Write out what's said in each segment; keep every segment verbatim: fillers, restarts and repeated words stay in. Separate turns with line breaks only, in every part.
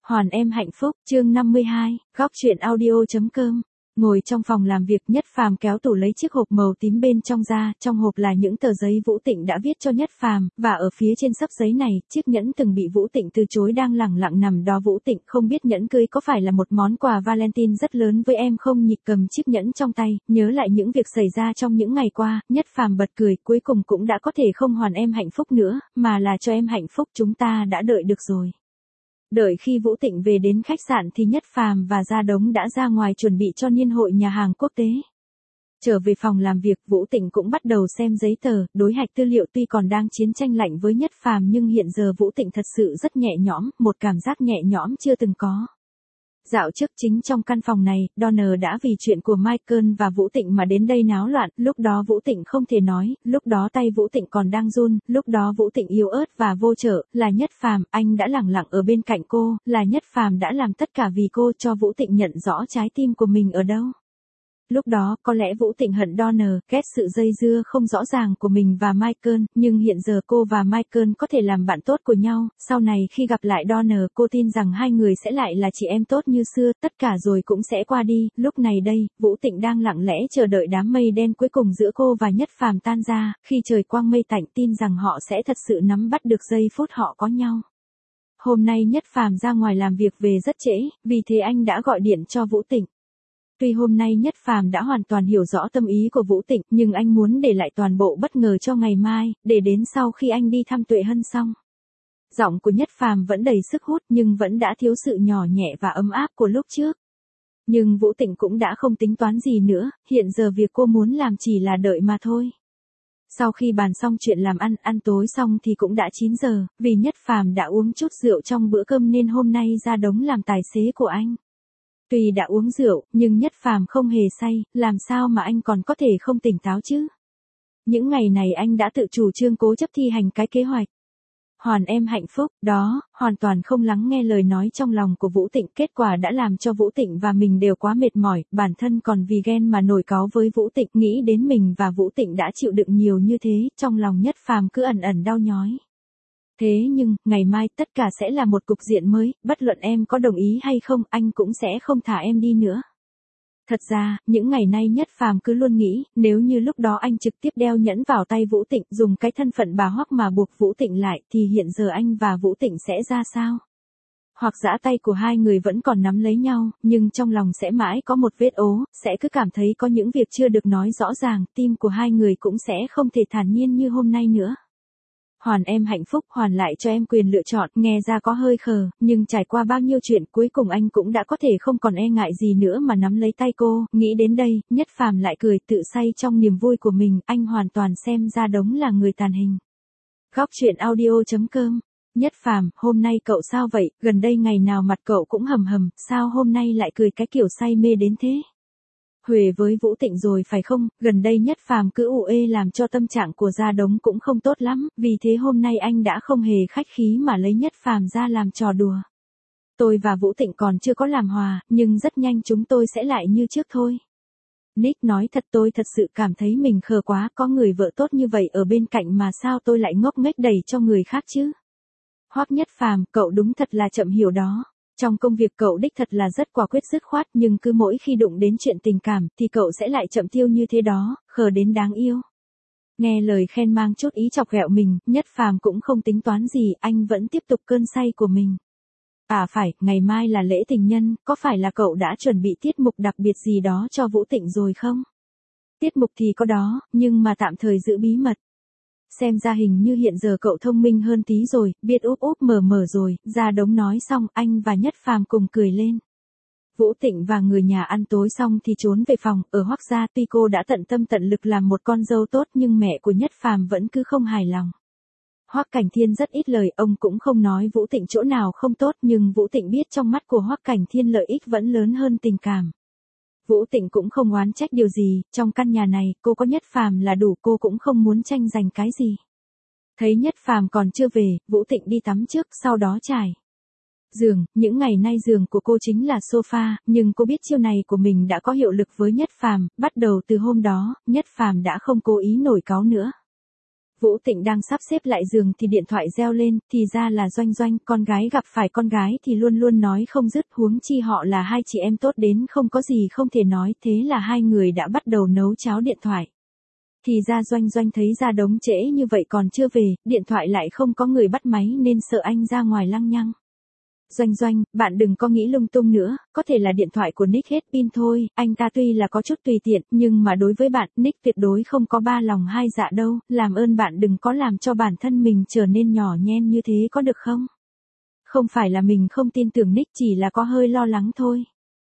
Hoàn em hạnh phúc, chương năm mươi hai, góc truyện audio.com. Ngồi trong phòng làm việc, Nhất Phàm kéo tủ lấy chiếc hộp màu tím bên trong ra, trong hộp là những tờ giấy Vũ Tịnh đã viết cho Nhất Phàm, và ở phía trên xấp giấy này, chiếc nhẫn từng bị Vũ Tịnh từ chối đang lẳng lặng nằm đó. Vũ Tịnh không biết nhẫn cưới có phải là một món quà Valentine rất lớn với em không nhỉ? Cầm chiếc nhẫn trong tay, nhớ lại những việc xảy ra trong những ngày qua, Nhất Phàm bật cười, cuối cùng cũng đã có thể không hoàn em hạnh phúc nữa, mà là cho em hạnh phúc, chúng ta đã đợi được rồi. Đợi khi Vũ Tịnh về đến khách sạn thì Nhất Phàm và Gia Đống đã ra ngoài chuẩn bị cho niên hội nhà hàng quốc tế. Trở về phòng làm việc, Vũ Tịnh cũng bắt đầu xem giấy tờ, đối hạch tư liệu. Tuy còn đang chiến tranh lạnh với Nhất Phàm nhưng hiện giờ Vũ Tịnh thật sự rất nhẹ nhõm, một cảm giác nhẹ nhõm chưa từng có. Dạo trước chính trong căn phòng này, Donner đã vì chuyện của Michael và Vũ Tịnh mà đến đây náo loạn, lúc đó Vũ Tịnh không thể nói, lúc đó tay Vũ Tịnh còn đang run, lúc đó Vũ Tịnh yếu ớt và vô trợ, là Nhất Phàm, anh đã lẳng lặng ở bên cạnh cô, là Nhất Phàm đã làm tất cả vì cô, cho Vũ Tịnh nhận rõ trái tim của mình ở đâu. Lúc đó, có lẽ Vũ Tịnh hận Donner, ghét sự dây dưa không rõ ràng của mình và Michael, nhưng hiện giờ cô và Michael có thể làm bạn tốt của nhau, sau này khi gặp lại Donner, cô tin rằng hai người sẽ lại là chị em tốt như xưa, tất cả rồi cũng sẽ qua đi. Lúc này đây, Vũ Tịnh đang lặng lẽ chờ đợi đám mây đen cuối cùng giữa cô và Nhất Phàm tan ra, khi trời quang mây tạnh, tin rằng họ sẽ thật sự nắm bắt được giây phút họ có nhau. Hôm nay Nhất Phàm ra ngoài làm việc về rất trễ, vì thế anh đã gọi điện cho Vũ Tịnh. Tuy hôm nay Nhất Phàm đã hoàn toàn hiểu rõ tâm ý của Vũ Tịnh, nhưng anh muốn để lại toàn bộ bất ngờ cho ngày mai, để đến sau khi anh đi thăm Tuệ Hân xong. Giọng của Nhất Phàm vẫn đầy sức hút nhưng vẫn đã thiếu sự nhỏ nhẹ và ấm áp của lúc trước. Nhưng Vũ Tịnh cũng đã không tính toán gì nữa, hiện giờ việc cô muốn làm chỉ là đợi mà thôi. Sau khi bàn xong chuyện làm ăn, ăn tối xong thì cũng đã chín giờ, vì Nhất Phàm đã uống chút rượu trong bữa cơm nên hôm nay Gia Đống làm tài xế của anh. Tuy đã uống rượu, nhưng Nhất Phàm không hề say, làm sao mà anh còn có thể không tỉnh táo chứ? Những ngày này anh đã tự chủ trương cố chấp thi hành cái kế hoạch. Hoàn em hạnh phúc, đó, hoàn toàn không lắng nghe lời nói trong lòng của Vũ Tịnh, kết quả đã làm cho Vũ Tịnh và mình đều quá mệt mỏi, bản thân còn vì ghen mà nổi cáu với Vũ Tịnh, nghĩ đến mình và Vũ Tịnh đã chịu đựng nhiều như thế, trong lòng Nhất Phàm cứ ẩn ẩn đau nhói. Thế nhưng, ngày mai tất cả sẽ là một cục diện mới, bất luận em có đồng ý hay không, anh cũng sẽ không thả em đi nữa. Thật ra, những ngày nay Nhất Phàm cứ luôn nghĩ, nếu như lúc đó anh trực tiếp đeo nhẫn vào tay Vũ Tịnh, dùng cái thân phận bà Hoắc mà buộc Vũ Tịnh lại, thì hiện giờ anh và Vũ Tịnh sẽ ra sao? Hoặc giã tay của hai người vẫn còn nắm lấy nhau, nhưng trong lòng sẽ mãi có một vết ố, sẽ cứ cảm thấy có những việc chưa được nói rõ ràng, tim của hai người cũng sẽ không thể thản nhiên như hôm nay nữa. Hoàn em hạnh phúc, hoàn lại cho em quyền lựa chọn, nghe ra có hơi khờ, nhưng trải qua bao nhiêu chuyện cuối cùng anh cũng đã có thể không còn e ngại gì nữa mà nắm lấy tay cô. Nghĩ đến đây, Nhất Phàm lại cười tự say trong niềm vui của mình, anh hoàn toàn xem Gia Đống là người tàn hình. Góc truyện audio.com. Nhất Phàm, hôm nay cậu sao vậy, gần đây ngày nào mặt cậu cũng hầm hầm, sao hôm nay lại cười cái kiểu say mê đến thế? Huề với Vũ Tịnh rồi phải không, gần đây Nhất Phàm cứ ù ê làm cho tâm trạng của Gia Đống cũng không tốt lắm, vì thế hôm nay anh đã không hề khách khí mà lấy Nhất Phàm ra làm trò đùa. Tôi và Vũ Tịnh còn chưa có làm hòa, nhưng rất nhanh chúng tôi sẽ lại như trước thôi. Nick nói thật, tôi thật sự cảm thấy mình khờ quá, có người vợ tốt như vậy ở bên cạnh mà sao tôi lại ngốc nghếch đẩy cho người khác chứ? Hoắc Nhất Phàm, cậu đúng thật là chậm hiểu đó. Trong công việc cậu đích thật là rất quả quyết dứt khoát, nhưng cứ mỗi khi đụng đến chuyện tình cảm thì cậu sẽ lại chậm tiêu như thế đó, khờ đến đáng yêu. Nghe lời khen mang chút ý chọc ghẹo mình, Nhất Phàm cũng không tính toán gì, anh vẫn tiếp tục cơn say của mình. À phải, ngày mai là lễ tình nhân, có phải là cậu đã chuẩn bị tiết mục đặc biệt gì đó cho Vũ Tịnh rồi không? Tiết mục thì có đó, nhưng mà tạm thời giữ bí mật. Xem ra hình như hiện giờ cậu thông minh hơn tí rồi, biết úp úp mở mở rồi. Gia Đống nói xong, anh và Nhất Phàm cùng cười lên. Vũ Tịnh và người nhà ăn tối xong thì trốn về phòng, ở Hoắc gia. Tuy cô đã tận tâm tận lực làm một con dâu tốt nhưng mẹ của Nhất Phàm vẫn cứ không hài lòng. Hoắc Cảnh Thiên rất ít lời, ông cũng không nói Vũ Tịnh chỗ nào không tốt, nhưng Vũ Tịnh biết trong mắt của Hoắc Cảnh Thiên lợi ích vẫn lớn hơn tình cảm. Vũ Tịnh cũng không oán trách điều gì, trong căn nhà này, cô có Nhất Phàm là đủ, cô cũng không muốn tranh giành cái gì. Thấy Nhất Phàm còn chưa về, Vũ Tịnh đi tắm trước, sau đó trải giường, những ngày nay giường của cô chính là sofa, nhưng cô biết chiêu này của mình đã có hiệu lực với Nhất Phàm, bắt đầu từ hôm đó, Nhất Phàm đã không cố ý nổi cáu nữa. Vũ Tịnh đang sắp xếp lại giường thì điện thoại reo lên, thì ra là Doanh Doanh, con gái gặp phải con gái thì luôn luôn nói không dứt, huống chi họ là hai chị em tốt đến không có gì không thể nói, thế là hai người đã bắt đầu nấu cháo điện thoại. Thì ra Doanh Doanh thấy ra đống trễ như vậy còn chưa về, điện thoại lại không có người bắt máy nên sợ anh ra ngoài lăng nhăng. Doanh Doanh, bạn đừng có nghĩ lung tung nữa, có thể là điện thoại của Nick hết pin thôi, anh ta tuy là có chút tùy tiện, nhưng mà đối với bạn, Nick tuyệt đối không có ba lòng hai dạ đâu, làm ơn bạn đừng có làm cho bản thân mình trở nên nhỏ nhen như thế có được không? Không phải là mình không tin tưởng Nick, chỉ là có hơi lo lắng thôi.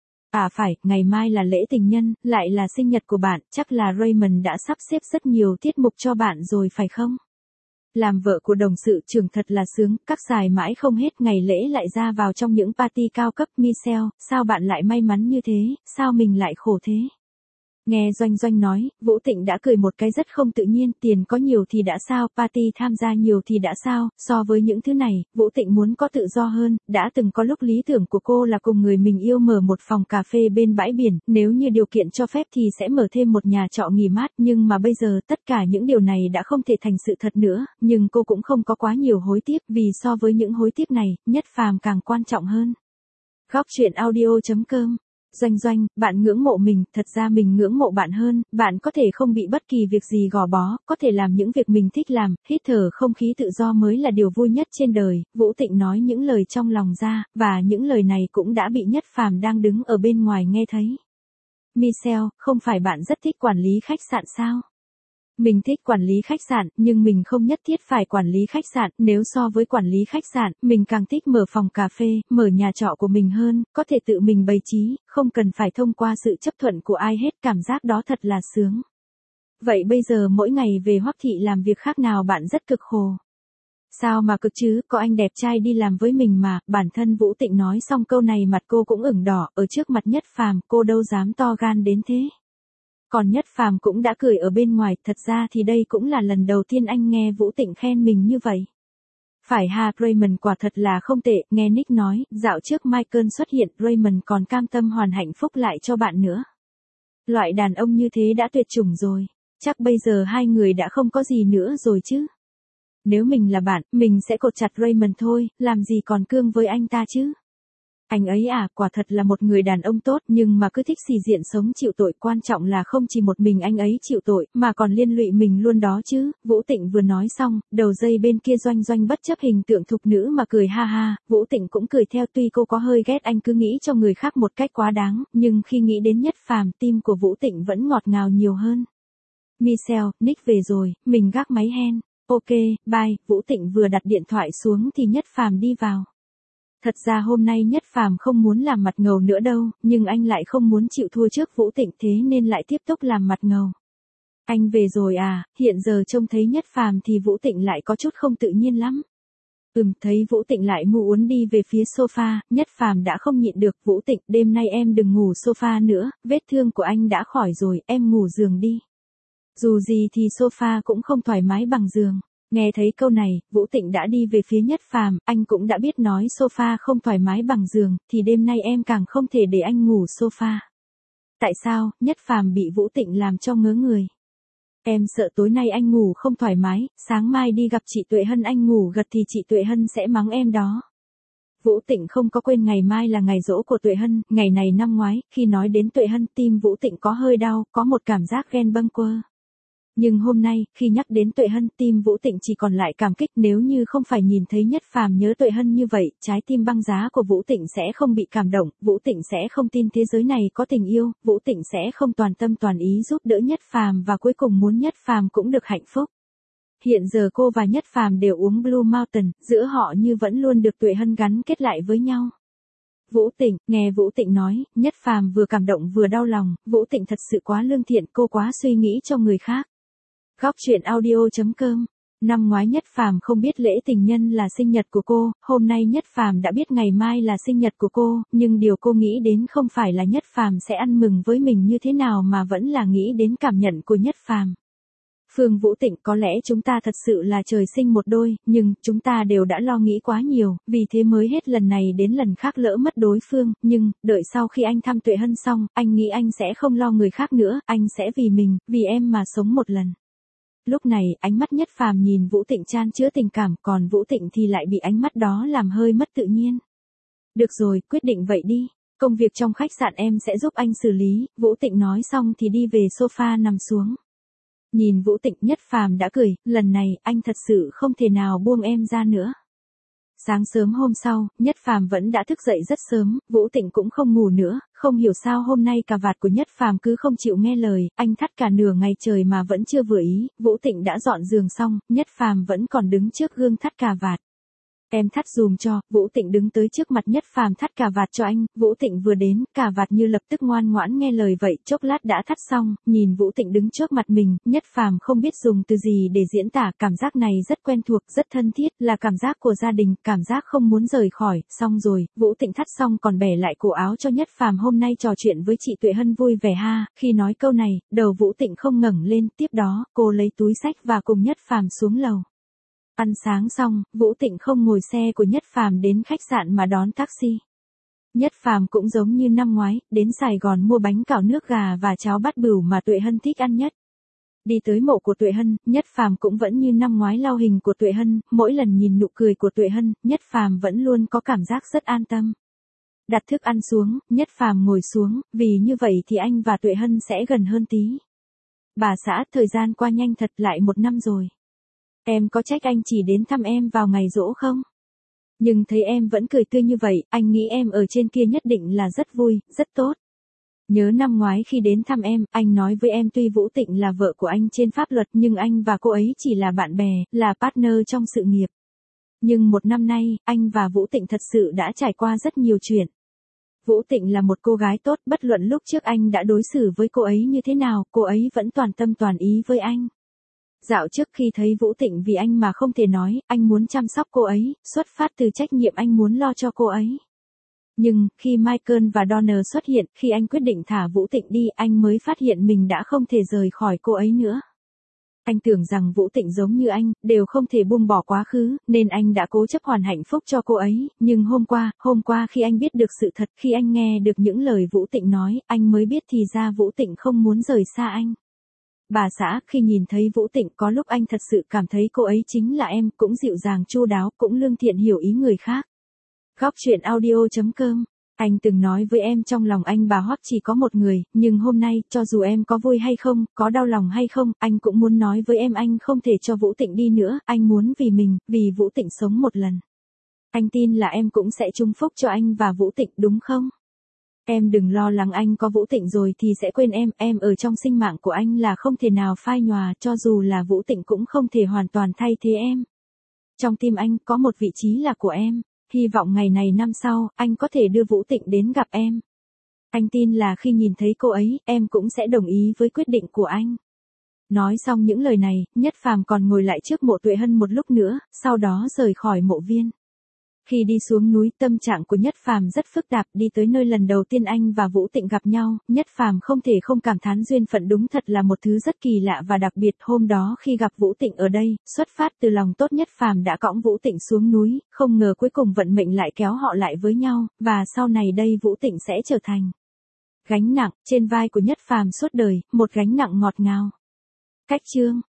À phải, ngày mai là lễ tình nhân, lại là sinh nhật của bạn, chắc là Raymond đã sắp xếp rất nhiều tiết mục cho bạn rồi phải không? Làm vợ của đồng sự trưởng thật là sướng, các xài mãi không hết, ngày lễ lại ra vào trong những party cao cấp. Michelle, sao bạn lại may mắn như thế, sao mình lại khổ thế? Nghe Doanh Doanh nói, Vũ Tịnh đã cười một cái rất không tự nhiên, tiền có nhiều thì đã sao, party tham gia nhiều thì đã sao, so với những thứ này, Vũ Tịnh muốn có tự do hơn, đã từng có lúc lý tưởng của cô là cùng người mình yêu mở một phòng cà phê bên bãi biển, nếu như điều kiện cho phép thì sẽ mở thêm một nhà trọ nghỉ mát, nhưng mà bây giờ tất cả những điều này đã không thể thành sự thật nữa, nhưng cô cũng không có quá nhiều hối tiếc, vì so với những hối tiếc này, Nhất Phàm càng quan trọng hơn. Góc truyện audio chấm com. Doanh Doanh, bạn ngưỡng mộ mình, thật ra mình ngưỡng mộ bạn hơn, bạn có thể không bị bất kỳ việc gì gò bó, có thể làm những việc mình thích làm, hít thở không khí tự do mới là điều vui nhất trên đời. Vũ Tịnh nói những lời trong lòng ra, và những lời này cũng đã bị Nhất Phàm đang đứng ở bên ngoài nghe thấy. Michelle, không phải bạn rất thích quản lý khách sạn sao? Mình thích quản lý khách sạn, nhưng mình không nhất thiết phải quản lý khách sạn, nếu so với quản lý khách sạn, mình càng thích mở phòng cà phê, mở nhà trọ của mình hơn, có thể tự mình bày trí, không cần phải thông qua sự chấp thuận của ai hết, cảm giác đó thật là sướng. Vậy bây giờ mỗi ngày về Hoắc Thị làm việc khác nào bạn rất cực khổ. Sao mà cực chứ, có anh đẹp trai đi làm với mình mà, bản thân Vũ Tịnh nói xong câu này mặt cô cũng ửng đỏ, ở trước mặt Nhất Phàm, cô đâu dám to gan đến thế. Còn Nhất Phàm cũng đã cười ở bên ngoài, thật ra thì đây cũng là lần đầu tiên anh nghe Vũ Tịnh khen mình như vậy. Phải ha, Raymond quả thật là không tệ, nghe Nick nói, dạo trước Michael xuất hiện, Raymond còn cam tâm hoàn hạnh phúc lại cho bạn nữa. Loại đàn ông như thế đã tuyệt chủng rồi, chắc bây giờ hai người đã không có gì nữa rồi chứ. Nếu mình là bạn, mình sẽ cột chặt Raymond thôi, làm gì còn cương với anh ta chứ. Anh ấy à, quả thật là một người đàn ông tốt, nhưng mà cứ thích xì diện sống chịu tội, quan trọng là không chỉ một mình anh ấy chịu tội, mà còn liên lụy mình luôn đó chứ. Vũ Tịnh vừa nói xong, đầu dây bên kia Doanh Doanh bất chấp hình tượng thục nữ mà cười ha ha, Vũ Tịnh cũng cười theo, tuy cô có hơi ghét anh cứ nghĩ cho người khác một cách quá đáng, nhưng khi nghĩ đến Nhất Phàm, tim của Vũ Tịnh vẫn ngọt ngào nhiều hơn. Michelle, Nick về rồi, mình gác máy hen. Ok, bye. Vũ Tịnh vừa đặt điện thoại xuống thì Nhất Phàm đi vào. Thật ra hôm nay Nhất Phàm không muốn làm mặt ngầu nữa đâu, nhưng anh lại không muốn chịu thua trước Vũ Tịnh, thế nên lại tiếp tục làm mặt ngầu. Anh về rồi à, hiện giờ trông thấy Nhất Phàm thì Vũ Tịnh lại có chút không tự nhiên lắm. Ừm, thấy Vũ Tịnh lại ngu uốn đi về phía sofa, Nhất Phàm đã không nhịn được. Vũ Tịnh, đêm nay em đừng ngủ sofa nữa, vết thương của anh đã khỏi rồi, em ngủ giường đi. Dù gì thì sofa cũng không thoải mái bằng giường. Nghe thấy câu này, Vũ Tịnh đã đi về phía Nhất Phàm, anh cũng đã biết nói sofa không thoải mái bằng giường, thì đêm nay em càng không thể để anh ngủ sofa. Tại sao? Nhất Phàm bị Vũ Tịnh làm cho ngớ người. Em sợ tối nay anh ngủ không thoải mái, sáng mai đi gặp chị Tuệ Hân anh ngủ gật thì chị Tuệ Hân sẽ mắng em đó. Vũ Tịnh không có quên ngày mai là ngày giỗ của Tuệ Hân, ngày này năm ngoái, khi nói đến Tuệ Hân tim Vũ Tịnh có hơi đau, có một cảm giác ghen bâng quơ. Nhưng hôm nay, khi nhắc đến Tuệ Hân, tim Vũ Tịnh chỉ còn lại cảm kích, nếu như không phải nhìn thấy Nhất Phàm nhớ Tuệ Hân như vậy, trái tim băng giá của Vũ Tịnh sẽ không bị cảm động, Vũ Tịnh sẽ không tin thế giới này có tình yêu, Vũ Tịnh sẽ không toàn tâm toàn ý giúp đỡ Nhất Phàm và cuối cùng muốn Nhất Phàm cũng được hạnh phúc. Hiện giờ cô và Nhất Phàm đều uống Blue Mountain, giữa họ như vẫn luôn được Tuệ Hân gắn kết lại với nhau. Vũ Tịnh, nghe Vũ Tịnh nói, Nhất Phàm vừa cảm động vừa đau lòng, Vũ Tịnh thật sự quá lương thiện, cô quá suy nghĩ cho người khác. Góc truyện audio chấm com. Năm ngoái Nhất Phàm không biết lễ tình nhân là sinh nhật của cô, hôm nay Nhất Phàm đã biết ngày mai là sinh nhật của cô, nhưng điều cô nghĩ đến không phải là Nhất Phàm sẽ ăn mừng với mình như thế nào mà vẫn là nghĩ đến cảm nhận của Nhất Phàm. Phương Vũ Tịnh, có lẽ chúng ta thật sự là trời sinh một đôi, nhưng chúng ta đều đã lo nghĩ quá nhiều, vì thế mới hết lần này đến lần khác lỡ mất đối phương, nhưng, đợi sau khi anh thăm Tuệ Hân xong, anh nghĩ anh sẽ không lo người khác nữa, anh sẽ vì mình, vì em mà sống một lần. Lúc này, ánh mắt Nhất Phàm nhìn Vũ Tịnh chan chứa tình cảm, còn Vũ Tịnh thì lại bị ánh mắt đó làm hơi mất tự nhiên. Được rồi, quyết định vậy đi. Công việc trong khách sạn em sẽ giúp anh xử lý, Vũ Tịnh nói xong thì đi về sofa nằm xuống. Nhìn Vũ Tịnh, Nhất Phàm đã cười, lần này, anh thật sự không thể nào buông em ra nữa. Sáng sớm hôm sau, Nhất Phàm vẫn đã thức dậy rất sớm, Vũ Tịnh cũng không ngủ nữa, không hiểu sao hôm nay cà vạt của Nhất Phàm cứ không chịu nghe lời, anh thắt cả nửa ngày trời mà vẫn chưa vừa ý, Vũ Tịnh đã dọn giường xong, Nhất Phàm vẫn còn đứng trước gương thắt cà vạt. Em thắt dùm cho, Vũ Tịnh đứng tới trước mặt Nhất Phàm thắt cà vạt cho anh, Vũ Tịnh vừa đến, cà vạt như lập tức ngoan ngoãn nghe lời vậy, chốc lát đã thắt xong, nhìn Vũ Tịnh đứng trước mặt mình, Nhất Phàm không biết dùng từ gì để diễn tả, cảm giác này rất quen thuộc, rất thân thiết, là cảm giác của gia đình, cảm giác không muốn rời khỏi, xong rồi, Vũ Tịnh thắt xong còn bẻ lại cổ áo cho Nhất Phàm hôm nay trò chuyện với chị Tuệ Hân vui vẻ ha, khi nói câu này, đầu Vũ Tịnh không ngẩng lên, tiếp đó, cô lấy túi xách và cùng Nhất Phàm xuống lầu. Ăn sáng xong, Vũ Tịnh không ngồi xe của Nhất Phàm đến khách sạn mà đón taxi. Nhất Phàm cũng giống như năm ngoái, đến Sài Gòn mua bánh cào nước gà và cháo bát bửu mà Tuệ Hân thích ăn nhất. Đi tới mộ của Tuệ Hân, Nhất Phàm cũng vẫn như năm ngoái lau hình của Tuệ Hân, mỗi lần nhìn nụ cười của Tuệ Hân, Nhất Phàm vẫn luôn có cảm giác rất an tâm. Đặt thức ăn xuống, Nhất Phàm ngồi xuống, vì như vậy thì anh và Tuệ Hân sẽ gần hơn tí. Bà xã, thời gian qua nhanh thật, lại một năm rồi. Em có trách anh chỉ đến thăm em vào ngày giỗ không? Nhưng thấy em vẫn cười tươi như vậy, anh nghĩ em ở trên kia nhất định là rất vui, rất tốt. Nhớ năm ngoái khi đến thăm em, anh nói với em tuy Vũ Tịnh là vợ của anh trên pháp luật nhưng anh và cô ấy chỉ là bạn bè, là partner trong sự nghiệp. Nhưng một năm nay, anh và Vũ Tịnh thật sự đã trải qua rất nhiều chuyện. Vũ Tịnh là một cô gái tốt, bất luận lúc trước anh đã đối xử với cô ấy như thế nào, cô ấy vẫn toàn tâm toàn ý với anh. Dạo trước khi thấy Vũ Tịnh vì anh mà không thể nói, anh muốn chăm sóc cô ấy, xuất phát từ trách nhiệm anh muốn lo cho cô ấy. Nhưng, khi Michael và Donner xuất hiện, khi anh quyết định thả Vũ Tịnh đi, anh mới phát hiện mình đã không thể rời khỏi cô ấy nữa. Anh tưởng rằng Vũ Tịnh giống như anh, đều không thể buông bỏ quá khứ, nên anh đã cố chấp hoàn hạnh phúc cho cô ấy, nhưng hôm qua, hôm qua khi anh biết được sự thật, khi anh nghe được những lời Vũ Tịnh nói, anh mới biết thì ra Vũ Tịnh không muốn rời xa anh. Bà xã, khi nhìn thấy Vũ Tịnh có lúc anh thật sự cảm thấy cô ấy chính là em, cũng dịu dàng chu đáo, cũng lương thiện hiểu ý người khác. Góc chuyện audio chấm com. Anh từng nói với em trong lòng anh bà Hoắc chỉ có một người, nhưng hôm nay, cho dù em có vui hay không, có đau lòng hay không, anh cũng muốn nói với em anh không thể cho Vũ Tịnh đi nữa, anh muốn vì mình, vì Vũ Tịnh sống một lần. Anh tin là em cũng sẽ chung phúc cho anh và Vũ Tịnh đúng không? Em đừng lo lắng, anh có Vũ Tịnh rồi thì sẽ quên em, em ở trong sinh mạng của anh là không thể nào phai nhòa, cho dù là Vũ Tịnh cũng không thể hoàn toàn thay thế em. Trong tim anh có một vị trí là của em, hy vọng ngày này năm sau, anh có thể đưa Vũ Tịnh đến gặp em. Anh tin là khi nhìn thấy cô ấy, em cũng sẽ đồng ý với quyết định của anh. Nói xong những lời này, Nhất Phàm còn ngồi lại trước mộ Tuệ Hân một lúc nữa, sau đó rời khỏi mộ viên. Khi đi xuống núi, tâm trạng của Nhất Phàm rất phức tạp, đi tới nơi lần đầu tiên anh và Vũ Tịnh gặp nhau, Nhất Phàm không thể không cảm thán duyên phận đúng thật là một thứ rất kỳ lạ và đặc biệt. Hôm đó khi gặp Vũ Tịnh ở đây, xuất phát từ lòng tốt, Nhất Phàm đã cõng Vũ Tịnh xuống núi, không ngờ cuối cùng vận mệnh lại kéo họ lại với nhau, và sau này đây Vũ Tịnh sẽ trở thành gánh nặng trên vai của Nhất Phàm suốt đời, một gánh nặng ngọt ngào. Cách chương